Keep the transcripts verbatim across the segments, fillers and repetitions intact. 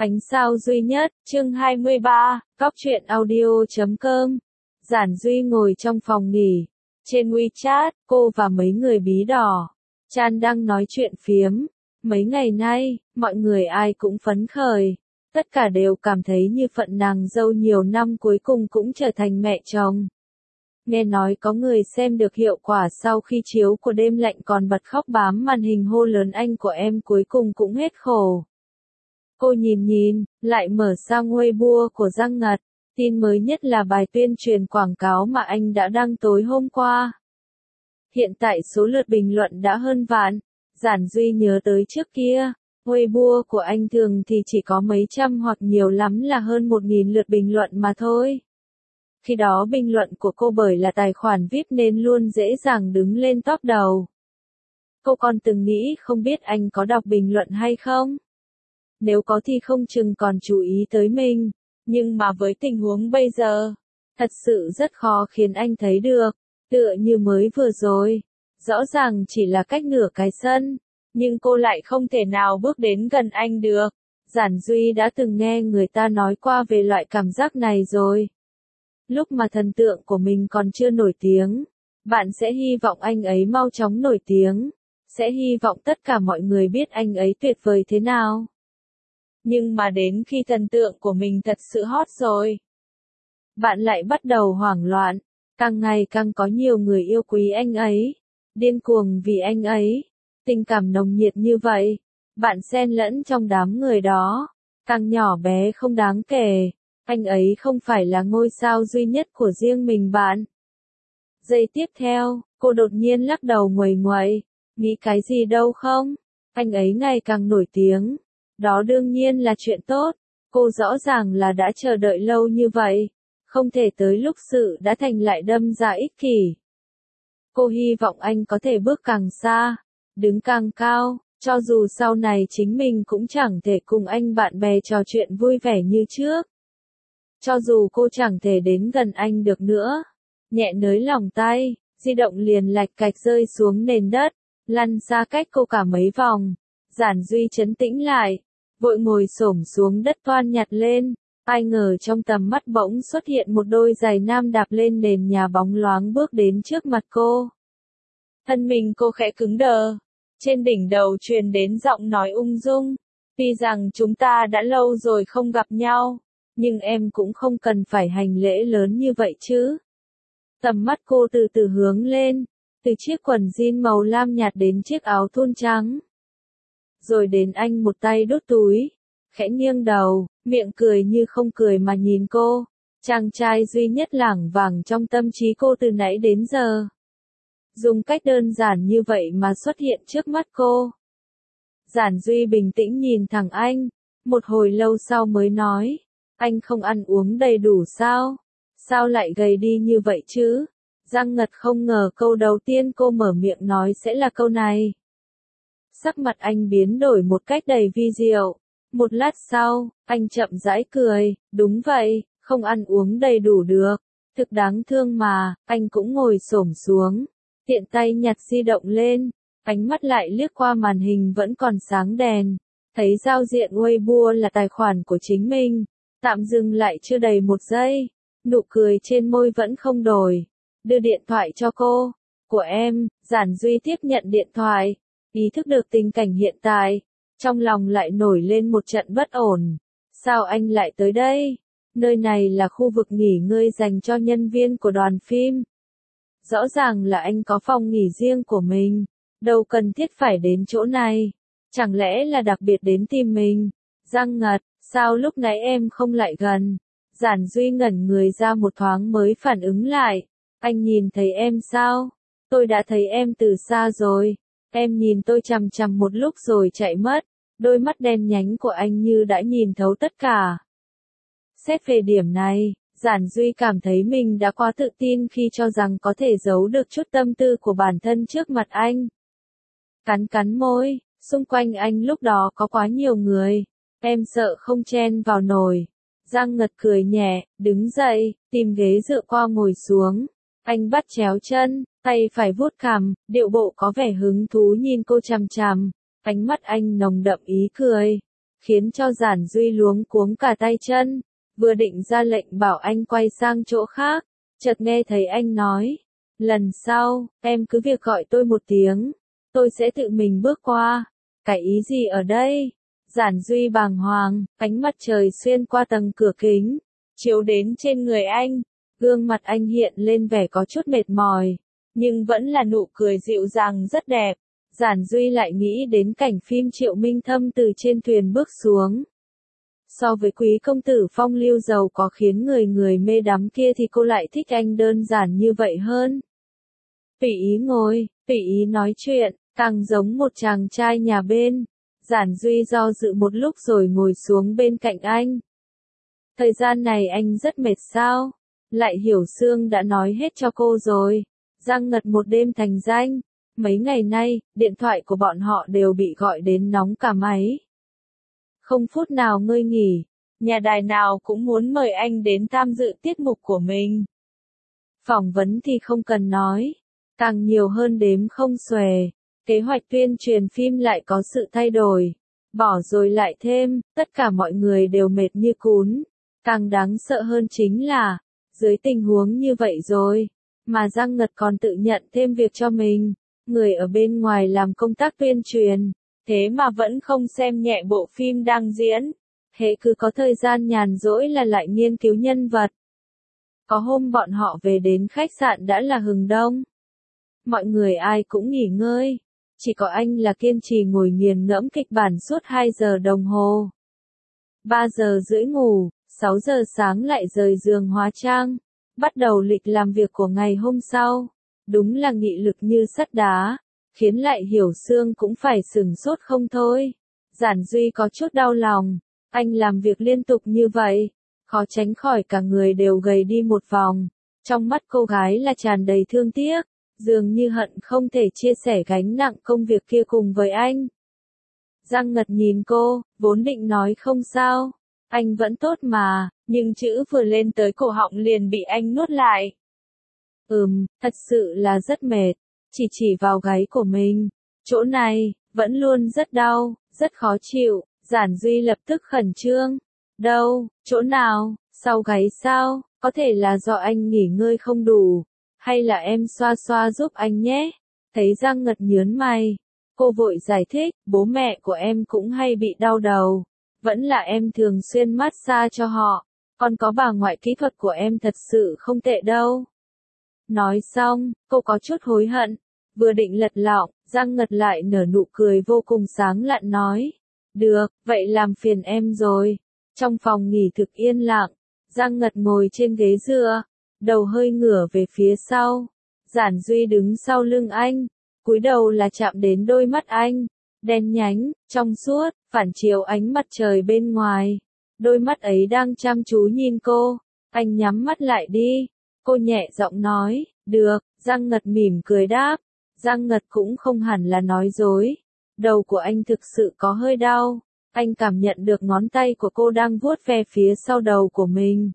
Ánh sao duy nhất, chương hai mươi ba, Cóc truyện audio chấm com. Giản Duy ngồi trong phòng nghỉ. Trên WeChat, cô và mấy người bí đỏ. Chan đang nói chuyện phiếm. Mấy ngày nay, mọi người ai cũng phấn khởi. Tất cả đều cảm thấy như phận nàng dâu nhiều năm cuối cùng cũng trở thành mẹ chồng. Nghe nói có người xem được hiệu quả sau khi chiếu của đêm lạnh còn bật khóc bám màn hình hô lớn anh của em cuối cùng cũng hết khổ. Cô nhìn nhìn, lại mở sang Weibo của Giang Ngật. Tin mới nhất là bài tuyên truyền quảng cáo mà anh đã đăng tối hôm qua. Hiện tại số lượt bình luận đã hơn vạn. Giản Duy nhớ tới trước kia, Weibo của anh thường thì chỉ có mấy trăm hoặc nhiều lắm là hơn một nghìn lượt bình luận mà thôi. Khi đó bình luận của cô bởi là tài khoản vi ai pi nên luôn dễ dàng đứng lên top đầu. Cô còn từng nghĩ không biết anh có đọc bình luận hay không? Nếu có thì không chừng còn chú ý tới mình, nhưng mà với tình huống bây giờ, thật sự rất khó khiến anh thấy được, tựa như mới vừa rồi. Rõ ràng chỉ là cách nửa cái sân, nhưng cô lại không thể nào bước đến gần anh được. Giản Duy đã từng nghe người ta nói qua về loại cảm giác này rồi. Lúc mà thần tượng của mình còn chưa nổi tiếng, bạn sẽ hy vọng anh ấy mau chóng nổi tiếng, sẽ hy vọng tất cả mọi người biết anh ấy tuyệt vời thế nào. Nhưng mà đến khi thần tượng của mình thật sự hot rồi, bạn lại bắt đầu hoảng loạn, càng ngày càng có nhiều người yêu quý anh ấy, điên cuồng vì anh ấy, tình cảm nồng nhiệt như vậy, bạn xen lẫn trong đám người đó, càng nhỏ bé không đáng kể, anh ấy không phải là ngôi sao duy nhất của riêng mình bạn. Giây tiếp theo, cô đột nhiên lắc đầu nguầy nguậy, nghĩ cái gì đâu không, anh ấy ngày càng nổi tiếng. Đó đương nhiên là chuyện tốt, cô rõ ràng là đã chờ đợi lâu như vậy, không thể tới lúc sự đã thành lại đâm ra ích kỷ. Cô hy vọng anh có thể bước càng xa, đứng càng cao, cho dù sau này chính mình cũng chẳng thể cùng anh bạn bè trò chuyện vui vẻ như trước. Cho dù cô chẳng thể đến gần anh được nữa, nhẹ nới lòng tay, di động liền lạch cạch rơi xuống nền đất, lăn xa cách cô cả mấy vòng. Giản Duy trấn tĩnh lại, vội ngồi xổm xuống đất toan nhặt lên, ai ngờ trong tầm mắt bỗng xuất hiện một đôi giày nam đạp lên nền nhà bóng loáng bước đến trước mặt cô. Thân mình cô khẽ cứng đờ, trên đỉnh đầu truyền đến giọng nói ung dung, tuy rằng chúng ta đã lâu rồi không gặp nhau, nhưng em cũng không cần phải hành lễ lớn như vậy chứ. Tầm mắt cô từ từ hướng lên, từ chiếc quần jean màu lam nhạt đến chiếc áo thun trắng. Rồi đến anh một tay đút túi, khẽ nghiêng đầu, miệng cười như không cười mà nhìn cô, chàng trai duy nhất lảng vảng trong tâm trí cô từ nãy đến giờ. Dùng cách đơn giản như vậy mà xuất hiện trước mắt cô. Giản Duy bình tĩnh nhìn thẳng anh, một hồi lâu sau mới nói, anh không ăn uống đầy đủ sao? Sao lại gầy đi như vậy chứ? Giang Ngật không ngờ câu đầu tiên cô mở miệng nói sẽ là câu này. Sắc mặt anh biến đổi một cách đầy vi diệu. Một lát sau, anh chậm rãi cười, đúng vậy, không ăn uống đầy đủ được. Thực đáng thương mà, anh cũng ngồi xổm xuống, tiện tay nhặt di động lên, ánh mắt lại liếc qua màn hình vẫn còn sáng đèn, thấy giao diện Weibo là tài khoản của chính mình, tạm dừng lại chưa đầy một giây, nụ cười trên môi vẫn không đổi, đưa điện thoại cho cô, của em. Giản Duy tiếp nhận điện thoại. Ý thức được tình cảnh hiện tại, trong lòng lại nổi lên một trận bất ổn. Sao anh lại tới đây? Nơi này là khu vực nghỉ ngơi dành cho nhân viên của đoàn phim. Rõ ràng là anh có phòng nghỉ riêng của mình, đâu cần thiết phải đến chỗ này. Chẳng lẽ là đặc biệt đến tìm mình? Giang Ngật, sao lúc nãy em không lại gần? Giản Duy ngẩn người ra một thoáng mới phản ứng lại. Anh nhìn thấy em sao? Tôi đã thấy em từ xa rồi. Em nhìn tôi chằm chằm một lúc rồi chạy mất, đôi mắt đen nhánh của anh như đã nhìn thấu tất cả. Xét về điểm này, Giản Duy cảm thấy mình đã quá tự tin khi cho rằng có thể giấu được chút tâm tư của bản thân trước mặt anh. Cắn cắn môi, xung quanh anh lúc đó có quá nhiều người, em sợ không chen vào nổi. Giang Ngật cười nhẹ, đứng dậy, tìm ghế dựa qua ngồi xuống. Anh bắt chéo chân, tay phải vuốt cằm, điệu bộ có vẻ hứng thú nhìn cô chằm chằm, ánh mắt anh nồng đậm ý cười. khiến cho Giản Duy luống cuống cả tay chân, vừa định ra lệnh bảo anh quay sang chỗ khác, chợt nghe thấy anh nói, lần sau, em cứ việc gọi tôi một tiếng, tôi sẽ tự mình bước qua. Cái ý gì ở đây? Giản Duy bàng hoàng, ánh mặt trời xuyên qua tầng cửa kính, chiếu đến trên người anh, gương mặt anh hiện lên vẻ có chút mệt mỏi, nhưng vẫn là nụ cười dịu dàng rất đẹp. Giản Duy lại nghĩ đến cảnh phim Triệu Minh Thâm từ trên thuyền bước xuống. So với quý công tử phong lưu giàu có khiến người người mê đắm kia thì cô lại thích anh đơn giản như vậy hơn. Tùy ý ngồi, tùy ý nói chuyện, càng giống một chàng trai nhà bên. Giản Duy do dự một lúc rồi ngồi xuống bên cạnh anh. Thời gian này anh rất mệt sao? Lại Hiểu Sương đã nói hết cho cô rồi. Giang Ngật một đêm thành danh. Mấy ngày nay, điện thoại của bọn họ đều bị gọi đến nóng cả máy. Không phút nào ngơi nghỉ, nhà đài nào cũng muốn mời anh đến tham dự tiết mục của mình. Phỏng vấn thì không cần nói, càng nhiều hơn đếm không xuể. Kế hoạch tuyên truyền phim lại có sự thay đổi. Bỏ rồi lại thêm, tất cả mọi người đều mệt như cún. Càng đáng sợ hơn chính là, dưới tình huống như vậy rồi, mà Giang Ngật còn tự nhận thêm việc cho mình. Người ở bên ngoài làm công tác tuyên truyền, thế mà vẫn không xem nhẹ bộ phim đang diễn. Hễ cứ có thời gian nhàn rỗi là lại nghiên cứu nhân vật. Có hôm bọn họ về đến khách sạn đã là hừng đông. Mọi người ai cũng nghỉ ngơi. Chỉ có anh là kiên trì ngồi nghiền ngẫm kịch bản suốt hai giờ đồng hồ. ba giờ rưỡi ngủ, sáu giờ sáng lại rời giường hóa trang. Bắt đầu lịch làm việc của ngày hôm sau. Đúng là nghị lực như sắt đá, khiến Lại Hiểu Sương cũng phải sửng sốt không thôi. Giản Duy có chút đau lòng, anh làm việc liên tục như vậy, khó tránh khỏi cả người đều gầy đi một vòng. Trong mắt cô gái là tràn đầy thương tiếc, dường như hận không thể chia sẻ gánh nặng công việc kia cùng với anh. Giang Ngật nhìn cô, vốn định nói không sao, anh vẫn tốt mà, nhưng chữ vừa lên tới cổ họng liền bị anh nuốt lại. Ừm, thật sự là rất mệt, chỉ chỉ vào gáy của mình, chỗ này, vẫn luôn rất đau, rất khó chịu. Giản Duy lập tức khẩn trương. Đâu, chỗ nào, sau gáy sao, có thể là do anh nghỉ ngơi không đủ, hay là em xoa xoa giúp anh nhé. Thấy Giang Ngật nhớn mày, cô vội giải thích, bố mẹ của em cũng hay bị đau đầu, vẫn là em thường xuyên massage cho họ, còn có bà ngoại kỹ thuật của em thật sự không tệ đâu. Nói xong, cô có chút hối hận, vừa định lật lọng, Giang Ngật lại nở nụ cười vô cùng sáng lạn nói. Được, vậy làm phiền em rồi. Trong phòng nghỉ thực yên lặng, Giang Ngật ngồi trên ghế dựa, đầu hơi ngửa về phía sau. Giản Duy đứng sau lưng anh, cúi đầu là chạm đến đôi mắt anh, đen nhánh, trong suốt, phản chiếu ánh mặt trời bên ngoài. Đôi mắt ấy đang chăm chú nhìn cô, anh nhắm mắt lại đi. Cô nhẹ giọng nói, được, Giang Ngật mỉm cười đáp. Giang Ngật cũng không hẳn là nói dối. Đầu của anh thực sự có hơi đau. Anh cảm nhận được ngón tay của cô đang vuốt ve phía sau đầu của mình.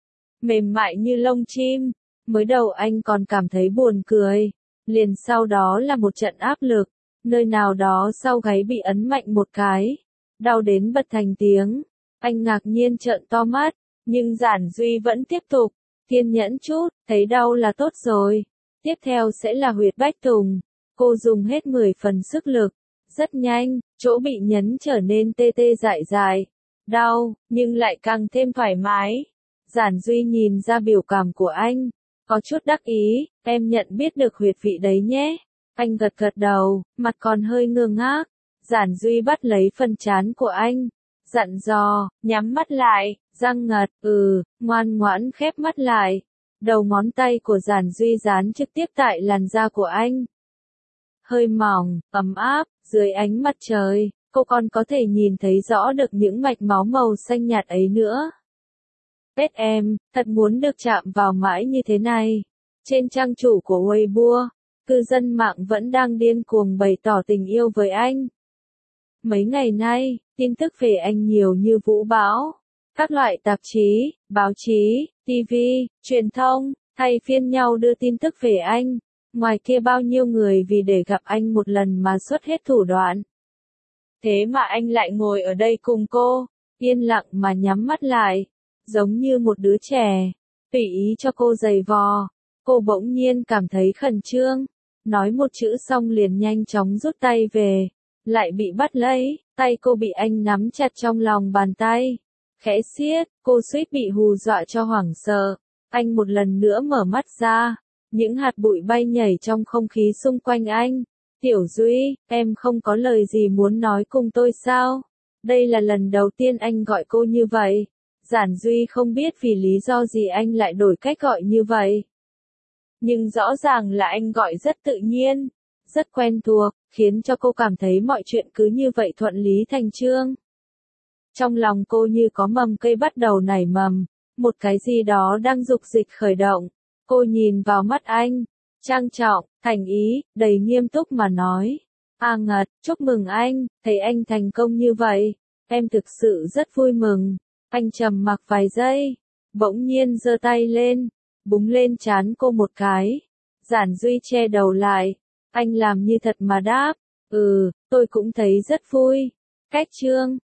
Mềm mại như lông chim. Mới đầu anh còn cảm thấy buồn cười. Liền sau đó là một trận áp lực. Nơi nào đó sau gáy bị ấn mạnh một cái. Đau đến bật thành tiếng. Anh ngạc nhiên trợn to mắt. Nhưng Giản Duy vẫn tiếp tục. Kiên nhẫn chút, thấy đau là tốt rồi. Tiếp theo sẽ là huyệt bách tùng. Cô dùng hết mười phần sức lực. Rất nhanh, chỗ bị nhấn trở nên tê tê dại dại. Đau, nhưng lại càng thêm thoải mái. Giản Duy nhìn ra biểu cảm của anh. Có chút đắc ý, em nhận biết được huyệt vị đấy nhé. Anh gật gật đầu, mặt còn hơi ngơ ngác. Giản Duy bắt lấy phần trán của anh. Dặn dò, nhắm mắt lại. Giang Ngật, ừ, ngoan ngoãn khép mắt lại. Đầu ngón tay của Giản Duy dán trực tiếp tại làn da của anh. Hơi mỏng, ấm áp, dưới ánh mặt trời, cô còn có thể nhìn thấy rõ được những mạch máu màu xanh nhạt ấy nữa. Pet em, thật muốn được chạm vào mãi như thế này. Trên trang chủ của Weibo, cư dân mạng vẫn đang điên cuồng bày tỏ tình yêu với anh. Mấy ngày nay, tin tức về anh nhiều như vũ bão. Các loại tạp chí, báo chí, ti vi, truyền thông, thay phiên nhau đưa tin tức về anh. Ngoài kia bao nhiêu người vì để gặp anh một lần mà xuất hết thủ đoạn. Thế mà anh lại ngồi ở đây cùng cô, yên lặng mà nhắm mắt lại, giống như một đứa trẻ, tùy ý cho cô giày vò. Cô bỗng nhiên cảm thấy khẩn trương, nói một chữ xong liền nhanh chóng rút tay về, lại bị bắt lấy, tay cô bị anh nắm chặt trong lòng bàn tay, khẽ siết, cô suýt bị hù dọa cho hoảng sợ. Anh một lần nữa mở mắt ra, những hạt bụi bay nhảy trong không khí xung quanh anh. Tiểu Duy, em không có lời gì muốn nói cùng tôi sao? Đây là lần đầu tiên anh gọi cô như vậy. Giản Duy không biết vì lý do gì anh lại đổi cách gọi như vậy. Nhưng rõ ràng là anh gọi rất tự nhiên, rất quen thuộc, khiến cho cô cảm thấy mọi chuyện cứ như vậy thuận lý thành chương. Trong lòng cô như có mầm cây bắt đầu nảy mầm, một cái gì đó đang dục dịch khởi động. Cô nhìn vào mắt anh, trang trọng, thành ý, đầy nghiêm túc mà nói. A Ngật, chúc mừng anh, thấy anh thành công như vậy. Em thực sự rất vui mừng. Anh trầm mặc vài giây, bỗng nhiên giơ tay lên, búng lên trán cô một cái. Giản Duy che đầu lại, anh làm như thật mà đáp. Ừ, tôi cũng thấy rất vui. Cách chương